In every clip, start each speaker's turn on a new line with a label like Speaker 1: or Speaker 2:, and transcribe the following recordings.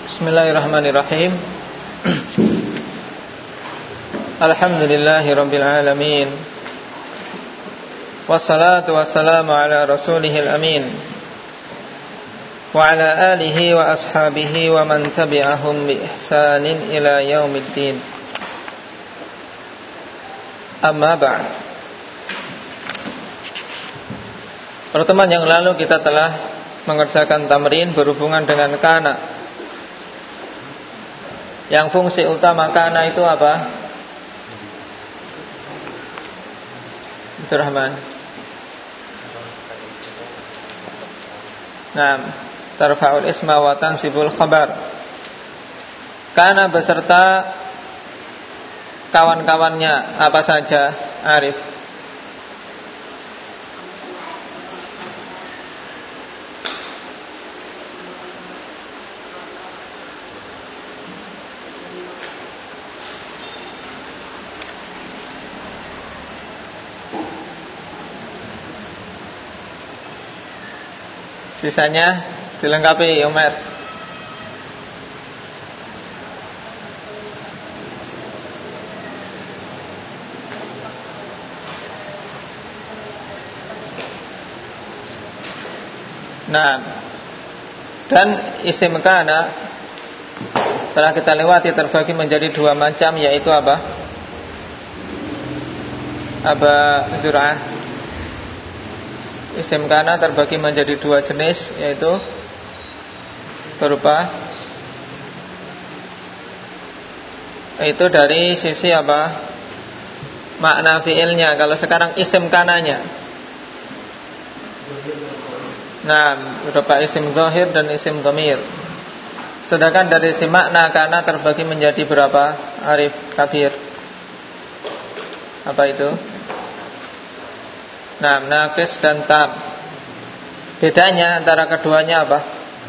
Speaker 1: Bismillahirrahmanirrahim. Alhamdulillahirabbil alamin. Wassalatu wassalamu ala rasulihil amin. Wa ala alihi wa ashabihi wa man tabi'ahum bi ihsanin ila yaumiddin. Amma ba'd. Pertemuan yang lalu kita telah mengerjakan tamrin berhubungan dengan kana. Yang fungsi utama kana itu apa? Abdurrahman. Naam, tarfa'ul isma wa tansibul khabar. Kana beserta kawan-kawannya apa saja, Arif? Sisanya dilengkapi, Umar. Nah, dan isim kana telah kita lewati terbagi menjadi dua macam, yaitu apa? Aba Zur'ah. Isim kana terbagi menjadi dua jenis, yaitu berupa itu dari sisi apa? Makna fiilnya. Kalau sekarang isim kananya, nah, berupa isim zahir dan isim dhamir. Sedangkan dari sisi makna kana terbagi menjadi berapa? Arif, Kabir. Apa itu? Nah, naqis dan tam. Bedanya antara keduanya apa?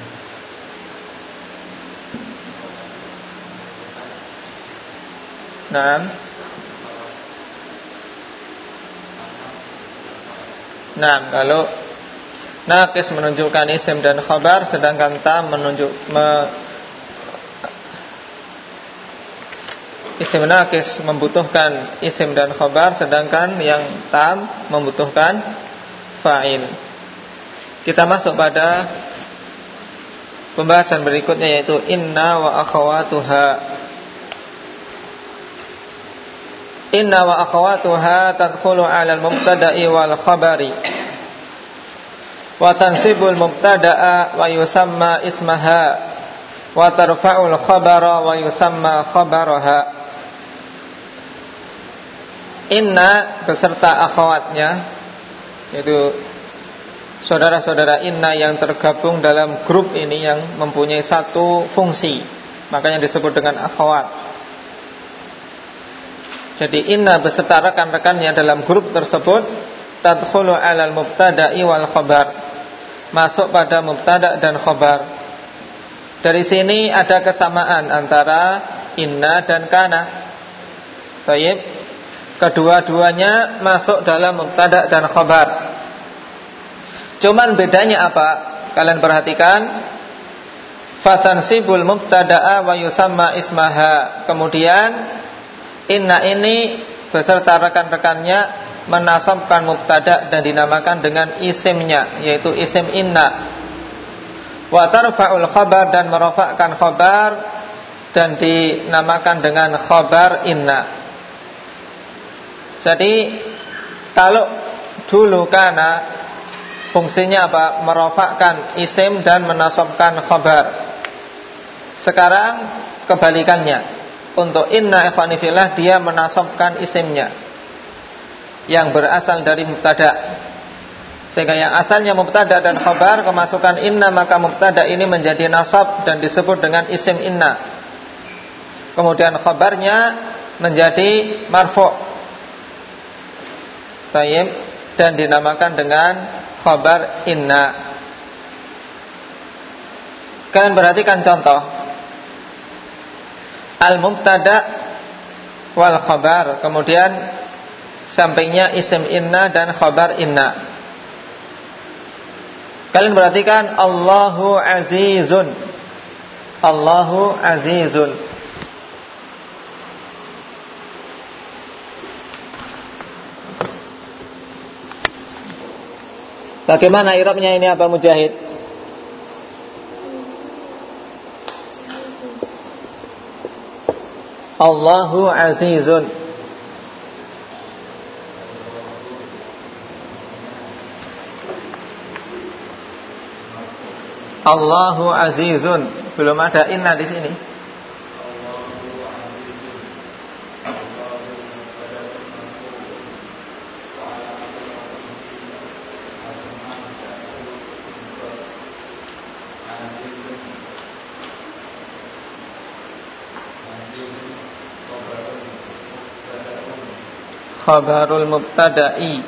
Speaker 1: Nah, kalau naqis menunjukkan isim dan khabar, sedangkan tam isim naqis membutuhkan isim dan khabar, sedangkan yang tam membutuhkan fa'il. Kita masuk pada pembahasan berikutnya, yaitu inna wa akhawatuha. Inna wa akhawatuha tadkhulu 'ala al-mubtada'i wal khabari wa tansibul mubtada'a wa yusamma ismaha wa tarfa'ul khabara wa yusamma khabaraha. Inna beserta akhwatnya, yaitu saudara-saudara inna yang tergabung dalam grup ini yang mempunyai satu fungsi, makanya disebut dengan akhwat. Jadi inna beserta rekan-rekannya dalam grup tersebut tadkhulu 'alal mubtada'i wal khabar, masuk pada mubtada' dan khabar. Dari sini ada kesamaan antara inna dan kana. Baik. Kedua-duanya masuk dalam mubtada' dan khabar. Cuman bedanya apa? Kalian perhatikan. Fatansibul mubtada'a wa yusamma ismaha. Kemudian inna ini beserta rekan-rekannya menasabkan mubtada' dan dinamakan dengan isimnya, yaitu isim inna. Wa tarfa'ul khabar, dan merofakkan khabar dan dinamakan dengan khabar inna. Jadi kalau dulu kana fungsinya apa? Merofakkan isim dan menasabkan khabar. Sekarang kebalikannya. Untuk inna ikhwani fillah, dia menasabkan isimnya yang berasal dari mubtada. Sehingga yang asalnya mubtada dan khabar, kemasukan inna, maka mubtada ini menjadi nasab dan disebut dengan isim inna. Kemudian khabarnya menjadi marfu', tayyib, dan dinamakan dengan khabar inna. Kalian perhatikan contoh al-mubtada' wal khabar, kemudian sampingnya isim inna dan khabar inna. Kalian perhatikan Allahu azizun. Allahu azizun. Bagaimana i'rabnya ini apa Mujahid? Allahu azizun. Allahu azizun. Belum ada inna di sini. Khabarul mubtada'i.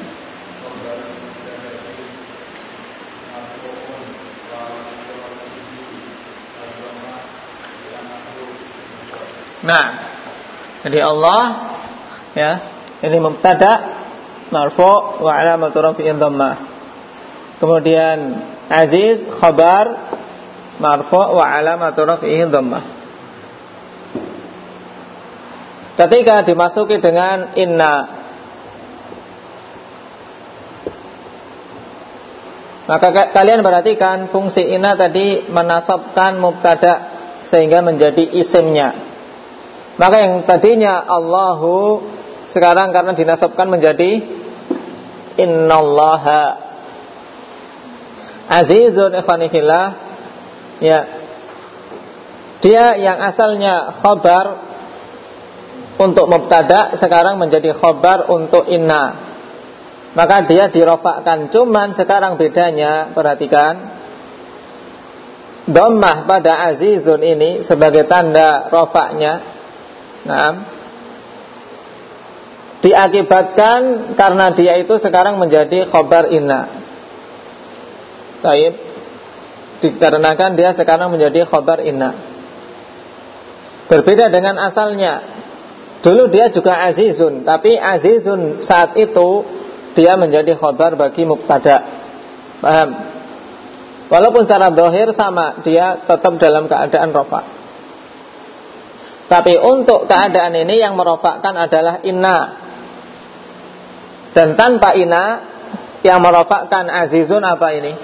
Speaker 1: Nah, jadi Allah ya, ini mubtada marfu' wa alamatu raf'ihi dhammah. Kemudian aziz khabar marfu' wa alamatu raf'ihi dhammah. Ketika dimasuki dengan inna, maka kalian perhatikan fungsi inna tadi menasabkan mubtada sehingga menjadi isimnya. Maka yang tadinya Allahu sekarang karena dinasabkan menjadi innallaha. Azizun ikhwanifillah, ya, dia yang asalnya khabar untuk mubtada sekarang menjadi khabar untuk inna. Maka dia dirofakkan. Cuman sekarang bedanya, perhatikan, dhammah pada azizun ini sebagai tanda rofaknya, nah, diakibatkan karena dia itu sekarang menjadi khabar inna. Baik, dikarenakan dia sekarang menjadi khabar inna. Berbeda dengan asalnya. Dulu dia juga azizun, tapi azizun saat itu dia menjadi khabar bagi mubtada. Paham? Walaupun secara zahir sama, dia tetap dalam keadaan rafa'. Tapi untuk keadaan ini yang merofakkan adalah inna. Dan tanpa inna, yang merofakkan azizun apa ini?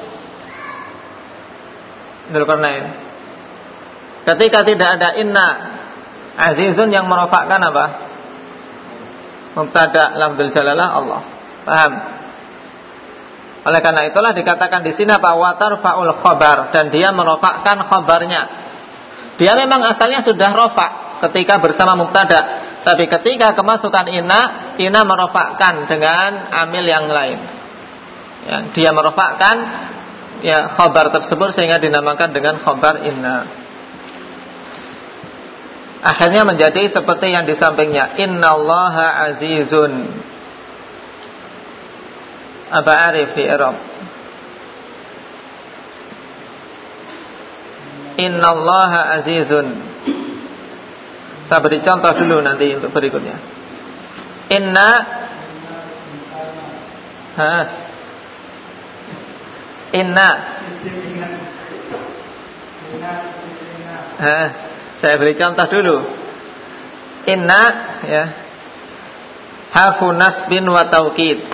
Speaker 1: Dzulqarnain. Ketika tidak ada inna, azizun yang merofakkan apa? Mubtada lafdzul jalalah Allah. Paham? Oleh karena itulah dikatakan di sini apa? Wa tarfa'ul khabar, dan dia merofakkan khabarnya. Dia memang asalnya sudah rofa' ketika bersama mubtada, tapi ketika kemasukan inna merofakkan dengan amil yang lain. Ya, dia merofakkan ya khabar tersebut sehingga dinamakan dengan khabar inna. Akhirnya menjadi seperti yang di sampingnya, innallaha azizun. Apa arif di i'rab? Innallaha azizun. Saya beri contoh dulu nanti untuk berikutnya. Inna saya beri contoh dulu. Inna ya, harfu nasbin wa taukid.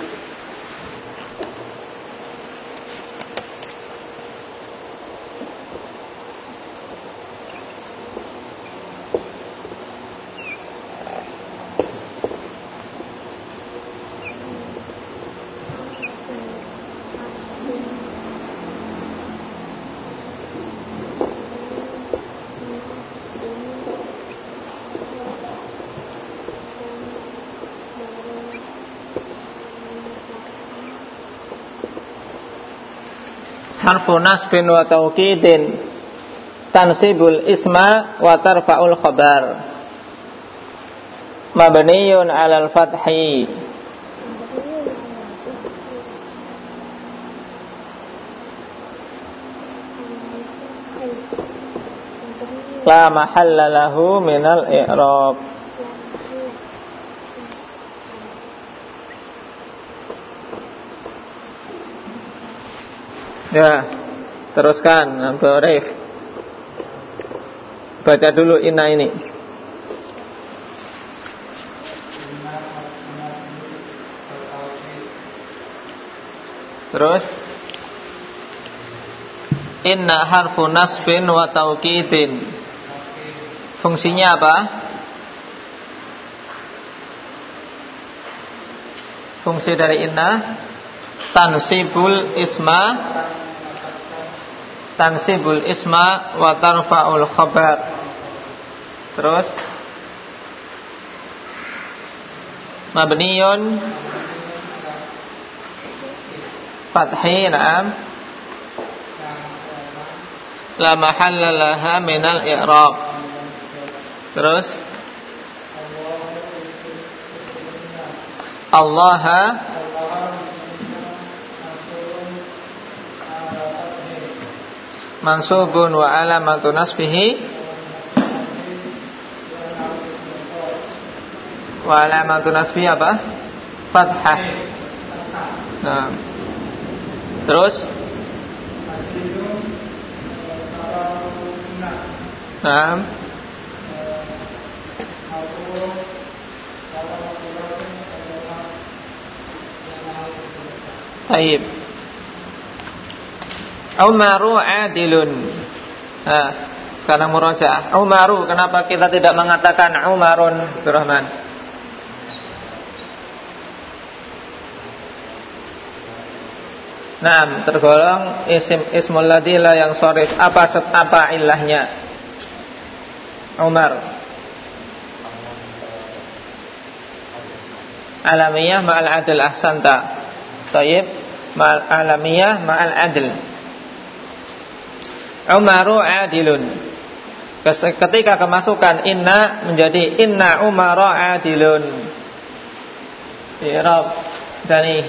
Speaker 1: Harfu nasbin wa taukidin tansibul isma wa tarfa'ul khabar mabniyun 'alal fathi la mahalla lahu minal i'rab. Ya, teruskan Abu Arif. Baca dulu inna ini. Terus inna harfu nasbin wa taukidin. Fungsinya apa? Fungsi dari inna tansibul isma wa tarfa'ul khabar. Terus mabniyun fathi, na'am, la mahalla laha minal i'rab. Terus Allah mansubun wa alamatu nasbihi apa? Fathah. Nah. Terus nah. Baik. Umaru adilun. Nah, sekarang murajaah. Umaru, kenapa kita tidak mengatakan Umarun, Abdurrahman? Nah, tergolong ismul ladzi la yang sharif. Apa ilahnya? Umar. Alamiyah ma'al adl, ahsanta. Tayyib, ma'al alamiyah ma'al adl. Umaru adilun. Ketika kemasukan inna menjadi inna Umara adilun. I'rab dani.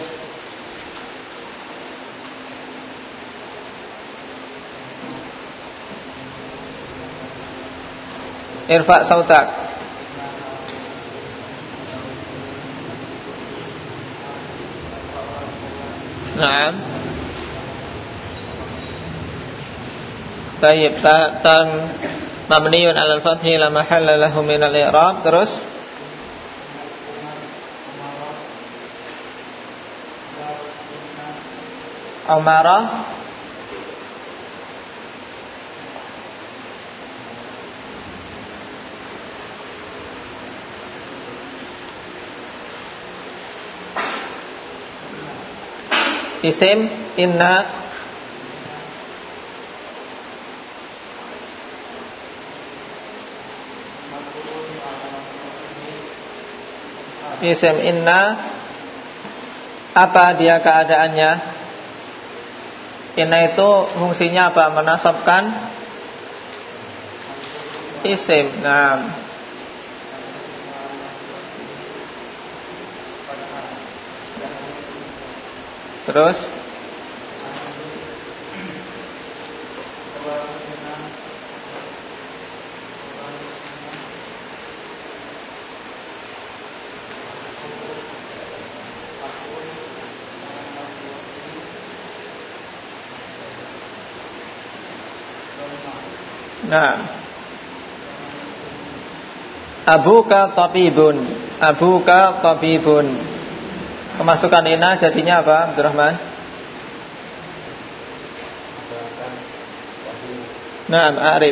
Speaker 1: Irfa sautak. Naam. Tayyib, tan mabniyun 'alal fathi la mahalla lahu min al-i'rab. Terus Umara isim inna isim inna, apa dia keadaannya? Inna itu fungsinya apa? Menasabkan isim. Nah, terus nah, abuka tabibun. Abuka tabibun. Kemasukan inna jadinya apa, Abdurrahman? Naam, a'rib.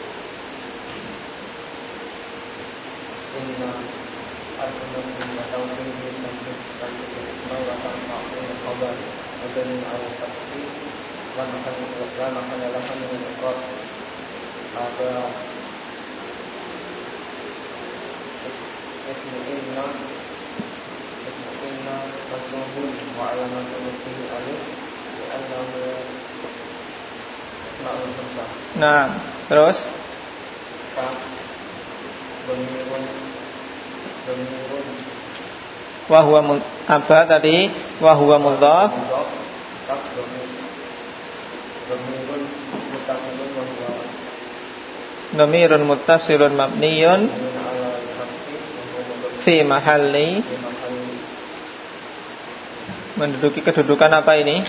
Speaker 1: Nah, terus wahwa apa tadi? Wahwa mudhaf. Dhamirun muttasilun mabniyun fi mahalli, menduduki kedudukan apa ini?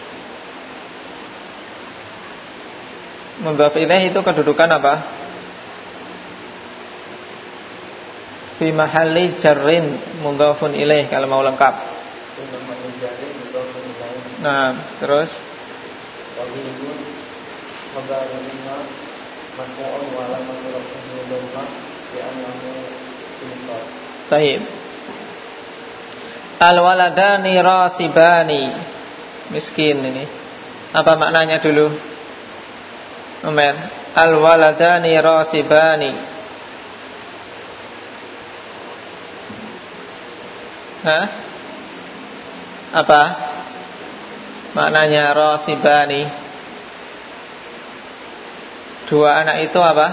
Speaker 1: Mudhaf ilaih itu kedudukan apa? fi mahalli jarrin mudhafun ilaih kalau mau lengkap. Nah, terus Taib. Al-waladani rasibani. Miskin ini. Apa maknanya dulu? Umar. Al-waladani rasibani. Hah? Apa? Maknanya rasibani. Dua anak itu apa?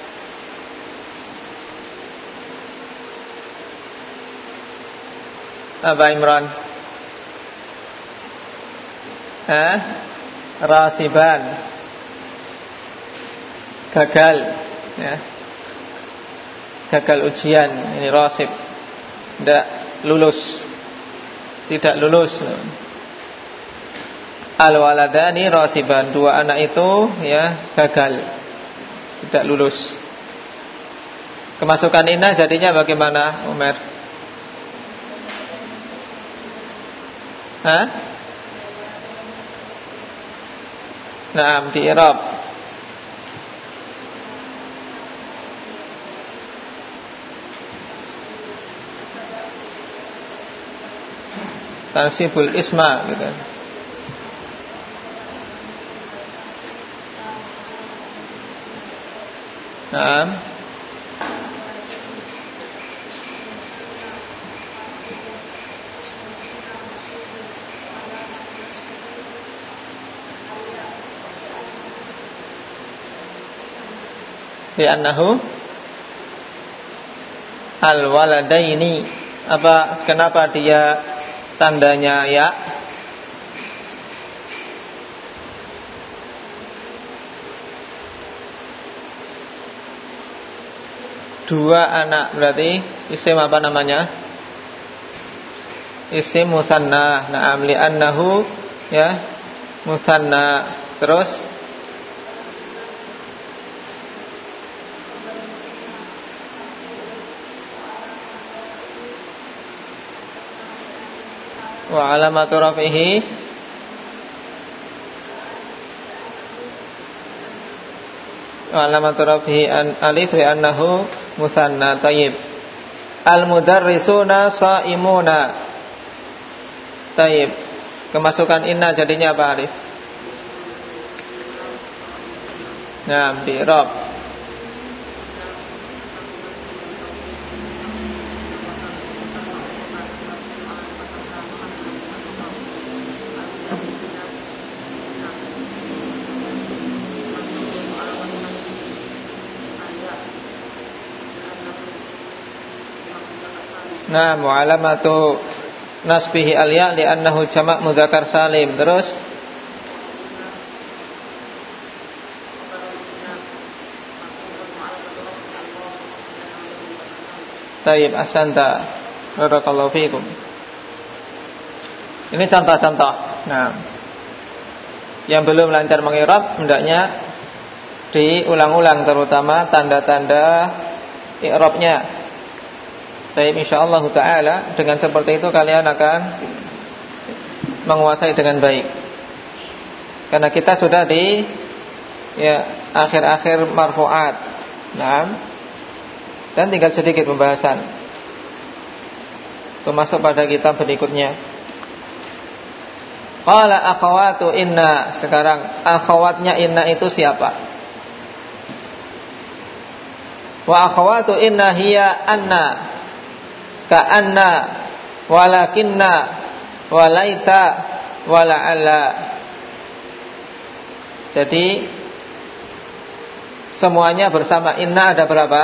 Speaker 1: Apa Imran? Rasiban. Gagal, ya. Gagal ujian. Ini rasib. Tidak lulus. Tidak lulus. Al-waladani rasiban. Dua anak itu ya gagal. Tidak lulus. Kemasukan inna jadinya bagaimana, Umar? Naam, di i'rab. Tansibul isma gitu. Naam. Li'annahu al-waladaini. Apa, kenapa dia tandanya ya? Dua anak berarti isim apa namanya? Isim mutsanna. Na'am, li'annahu ya mutsanna. Terus wa alamatu rafihi alif li'annahu mutsanna. Tayyib. Al-mudarrisuna shaimuna. Tayyib. Kemasukan inna jadinya apa, Arif? Nah, di i'rab. Nah, mu'alamatu nasbihi al-ya li'annahu jama' mudzakkar salim. Terus Tayyib, ahsanta. Barakallahu fiikum. Ini contoh-contoh. Nah, yang belum lancar mengirab hendaknya diulang-ulang, terutama tanda-tanda i'rabnya. Baik, insyaallah taala dengan seperti itu kalian akan menguasai dengan baik. Karena kita sudah di akhir-akhir marfu'at. Nah, dan tinggal sedikit pembahasan. Itu masuk pada kitab berikutnya. Qala akhawatu inna. Sekarang akhawatnya inna itu siapa? Wa akhawatu inna hiya anna, ka'anna, walakinna, walaita, wala'alla. Jadi semuanya bersama inna ada berapa?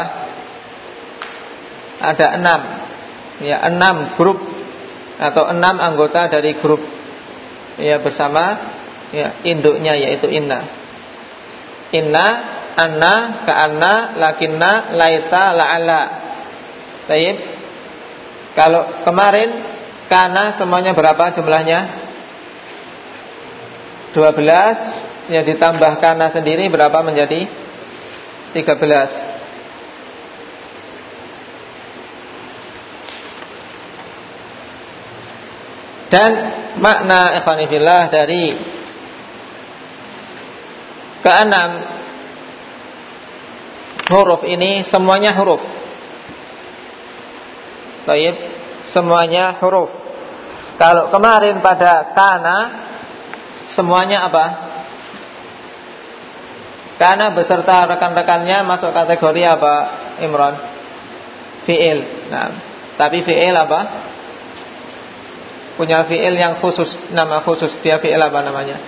Speaker 1: Ada 6. Ya, 6 grup atau 6 anggota dari grup. Ya, bersama ya induknya yaitu inna. Inna, anna, ka'anna, lakinna, laita, la'alla. Baik. Kalau kemarin kana semuanya berapa jumlahnya? 12. Ya, ditambah kana sendiri berapa menjadi 13. Dan makna ikhwani fillah dari keenam huruf ini semuanya huruf. Baik, semuanya huruf. Kalau kemarin pada kana semuanya apa? Kana beserta rekan-rekannya masuk kategori apa, Imran? Fi'il. Nah, tapi fi'il apa? Punya fi'il yang khusus, nama khusus. Dia fi'il apa namanya?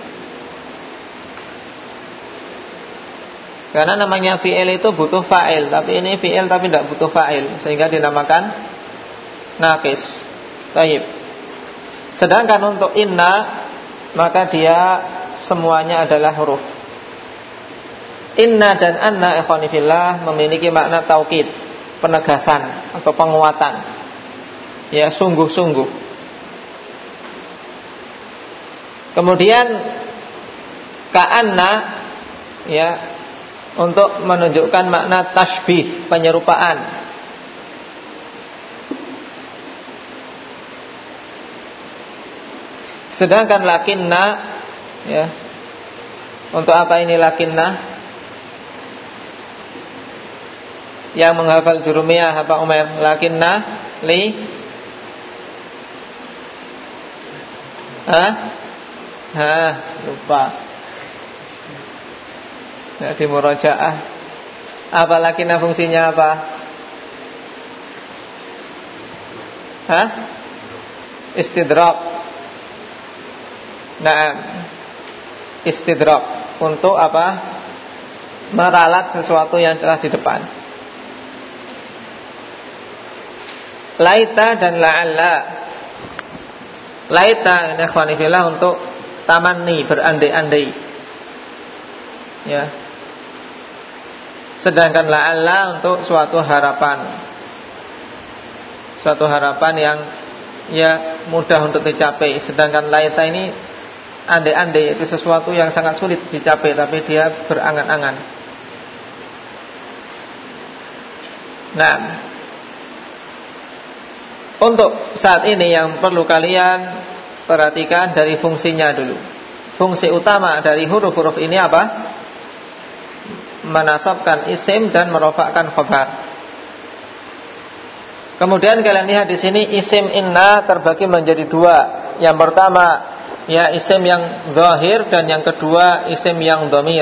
Speaker 1: Karena namanya fi'il itu butuh fa'il, tapi ini fi'il tapi tidak butuh fa'il, sehingga dinamakan naqis. Baik. Sedangkan untuk inna, maka dia semuanya adalah huruf. Inna dan anna ikhwani fillah memiliki makna taukid, penegasan atau penguatan. Ya, sungguh-sungguh. Kemudian ka'anna, ya, untuk menunjukkan makna tasbih, penyerupaan. Sedangkan lakinna, ya, untuk apa ini lakinna? Yang menghafal jurumiyah apa Umar? Lakinna li lupa. Ya, di murojaah. Apa lakinna fungsinya apa? Istidrak. Naam. Istidrak untuk apa? Meralat sesuatu yang telah di depan. Laita dan la'alla. Laita ini ikhwani fillah untuk tamanni, berandai-andai. Ya. Sedangkan la'alla untuk suatu harapan. Suatu harapan yang ya mudah untuk dicapai. Sedangkan laita ini andai-andai, itu sesuatu yang sangat sulit dicapai tapi dia berangan-angan. Nah, untuk saat ini yang perlu kalian perhatikan dari fungsinya dulu. Fungsi utama dari huruf-huruf ini apa? Menasabkan isim dan merofakkan khabar. Kemudian kalian lihat di sini isim inna terbagi menjadi dua. Yang pertama, ya, isim yang zahir, dan yang kedua isim yang dhamir.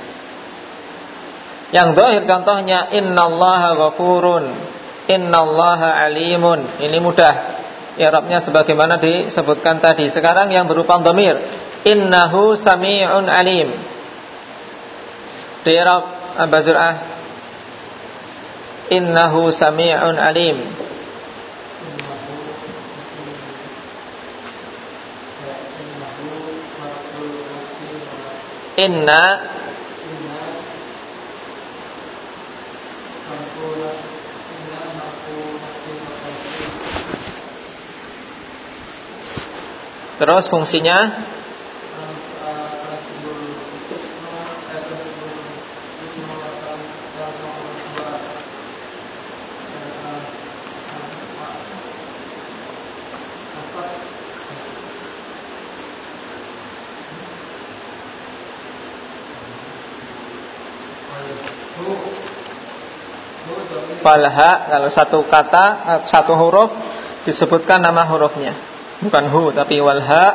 Speaker 1: Yang zahir contohnya innallaha ghafurun, innallaha alimun. Ini mudah i'rabnya sebagaimana disebutkan tadi. Sekarang yang berupa dhamir, innahu sami'un alim. Di i'rab Aba Zur'ah, innahu sami'un alim. Inna terus fungsinya falha, kalau satu kata, satu huruf disebutkan nama hurufnya, bukan hu tapi walha.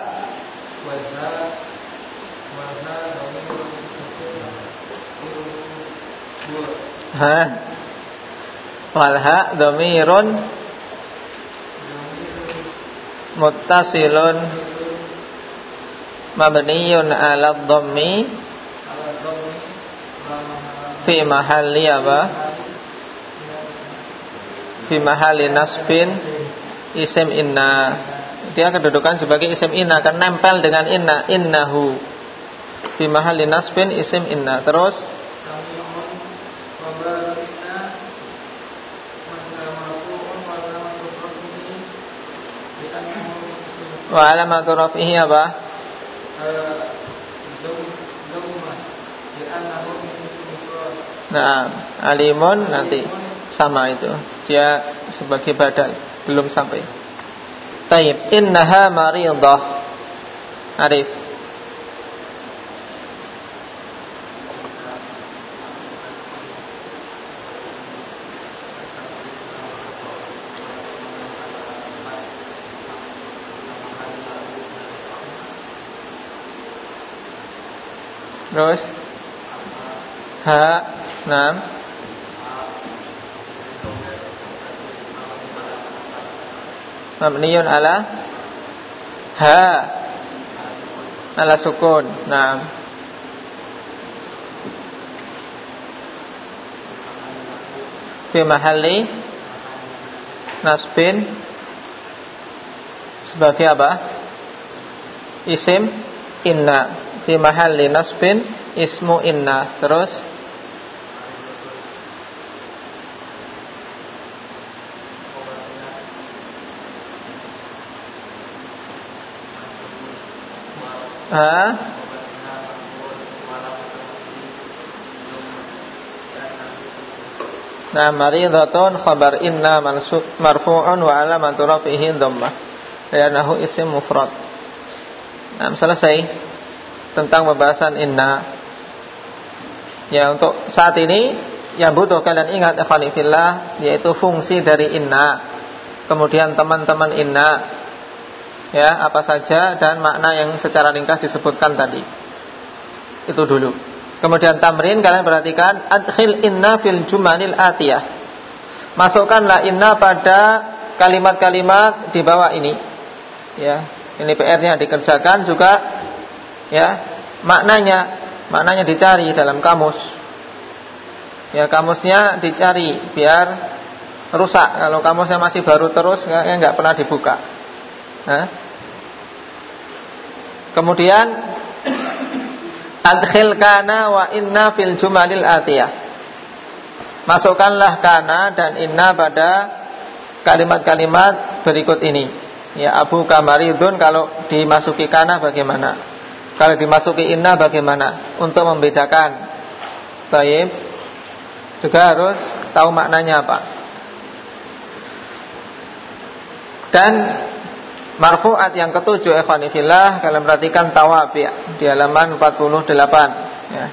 Speaker 1: Walha dhamirun muttasilun mabniyun ala dhammi fi mahalli apa? Fi mahalli nasbin isim inna. Dia kedudukan sebagai isim inna kan nempel dengan inna, innahu. Fi mahalli nasbin isim inna. Terus wa alamatu raf'ihi apa? Nah, alimun nanti sama itu. Dia sebagai badal, belum sampai. Taib, innaha maridah. Arif. Terus ha, nam. Mabniyun ala ha, ala sukun. Nam. Fi mahalli nasbin sebagai apa? Isim inna. Fi mahalli nasbin ismu inna. Terus nah, maridatun khabar inna mansub marfu'un wa alamatu rafihi dhammah li'annahu isim mufrad. Nah, selesai tentang pembahasan inna. Ya, untuk saat ini yang butuh kalian ingat ikhwani fillah yaitu fungsi dari inna. Kemudian teman-teman inna, ya, apa saja dan makna yang secara ringkas disebutkan tadi. Itu dulu. Kemudian tamrin, kalian perhatikan adkhil inna fil jumalil atiyah. Masukkanlah inna pada kalimat-kalimat di bawah ini. Ya, ini PR-nya dikerjakan juga. Ya, maknanya dicari dalam kamus. Ya, kamusnya dicari biar rusak. Kalau kamusnya masih baru terus enggak pernah dibuka. Nah. Kemudian adkhil kana wa inna fil jumalil atiyah. Masukkanlah kana dan inna pada kalimat-kalimat berikut ini. Ya, Abu Kamaridun, kalau dimasuki kana bagaimana? Kalau dimasuki inna bagaimana? Untuk membedakan. Baik. Juga harus tahu maknanya apa. Dan marfu'at yang ketujuh ikhwani fillah, kalian perhatikan tawabi' di halaman 48 ya.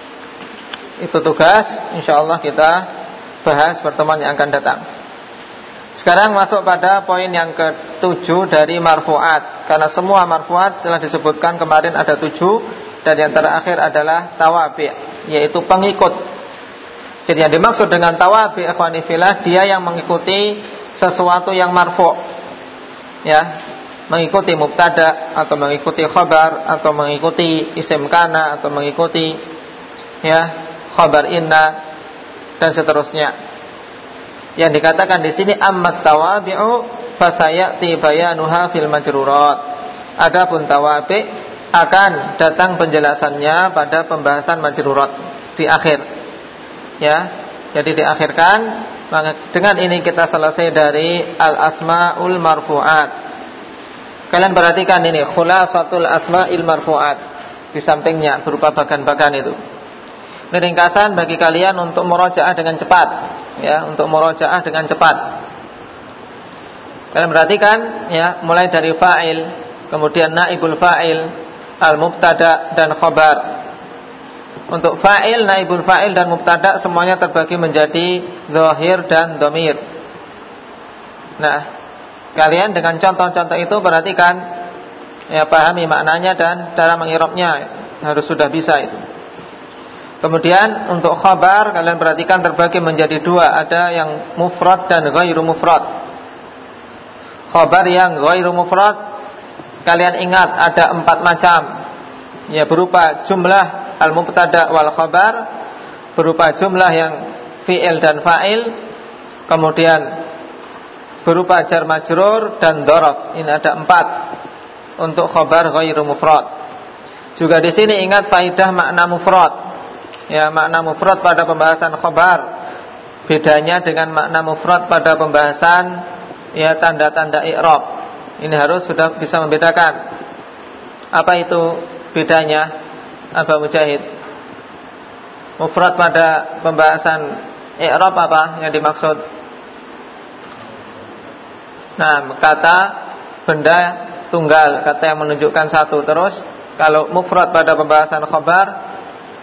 Speaker 1: Itu tugas, insyaallah kita bahas pertemuan yang akan datang. Sekarang masuk pada poin yang ketujuh dari marfu'at. Karena semua marfu'at telah disebutkan kemarin ada 7. Dan yang terakhir adalah tawabi', yaitu pengikut. Jadi yang dimaksud dengan tawabi' ikhwani fillah, dia yang mengikuti sesuatu yang marfu', ya, mengikuti mubtada atau mengikuti khabar atau mengikuti isim kana atau mengikuti, ya, khabar inna dan seterusnya. Yang dikatakan di sini ammat tawabi'u fasayati bayanuha fil majrurat. Adapun tawabi' akan datang penjelasannya pada pembahasan majrurat di akhir. Ya, jadi diakhirkan. Maka dengan ini kita selesai dari al-asmaul marfu'at. Kalian perhatikan ini khulasatul asma'il marfu'at di sampingnya berupa bagan-bagan itu. Ini ringkasan bagi kalian untuk murojaah dengan cepat, ya, untuk murojaah dengan cepat. Kalian perhatikan, ya, mulai dari fa'il, kemudian naibul fa'il, al-mubtada dan khabar. Untuk fa'il, naibul fa'il dan mubtada semuanya terbagi menjadi zahir dan dhamir. Nah, kalian dengan contoh-contoh itu perhatikan, ya, pahami maknanya dan cara mengirabnya harus sudah bisa itu. Kemudian untuk khabar kalian perhatikan terbagi menjadi dua, ada yang mufrad dan ghairu mufrad. Khabar yang ghairu mufrad kalian ingat ada 4 macam, ya, berupa jumlah al-mubtada wal khabar, berupa jumlah yang fi'il dan fa'il, kemudian berupa jar majrur dan dzaraf. Ini ada 4 untuk khabar ghairu mufrad. Juga di sini ingat faidah makna mufrad. Ya, makna mufrad pada pembahasan khabar bedanya dengan makna mufrad pada pembahasan, ya, tanda-tanda i'rab. Ini harus sudah bisa membedakan. Apa itu bedanya? Aba Mujahid. Mufrad pada pembahasan i'rab apa yang dimaksud? Nah, kata benda tunggal, kata yang menunjukkan satu. Terus kalau mufrad pada pembahasan khabar,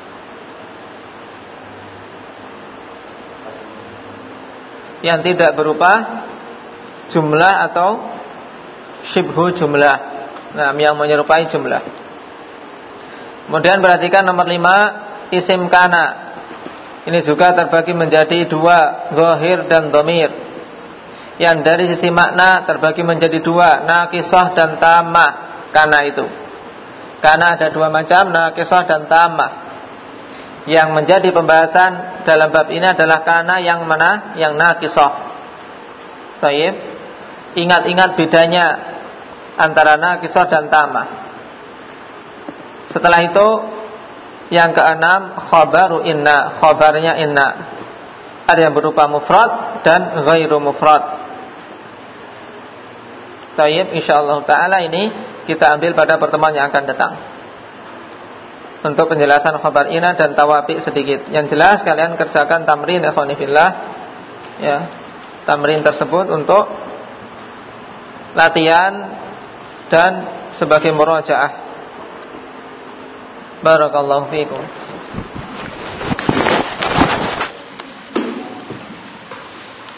Speaker 1: yang tidak berupa jumlah atau syibhu jumlah, nah, yang menyerupai jumlah. Kemudian perhatikan nomor 5, isim kana. Ini juga terbagi menjadi dua, zahir dan dhamir. Yang dari sisi makna terbagi menjadi dua, naqisah dan tammah. Kana itu, kana ada dua macam, naqisah dan tammah. Yang menjadi pembahasan dalam bab ini adalah kana yang mana? Yang naqisah. Baik. Ingat-ingat bedanya antara naqisah dan tammah. Setelah itu yang keenam, khabaru inna, khabarnya inna. Ada yang berupa mufrad dan ghairu mufrad. Baik, insyaallah taala ini kita ambil pada pertemuan yang akan datang. Untuk penjelasan khabar inna dan tawabi sedikit. Yang jelas kalian kerjakan tamrin ikhwani fillah, ya. Tamrin tersebut untuk latihan dan sebagai murajaah. Barakallahu fiikum.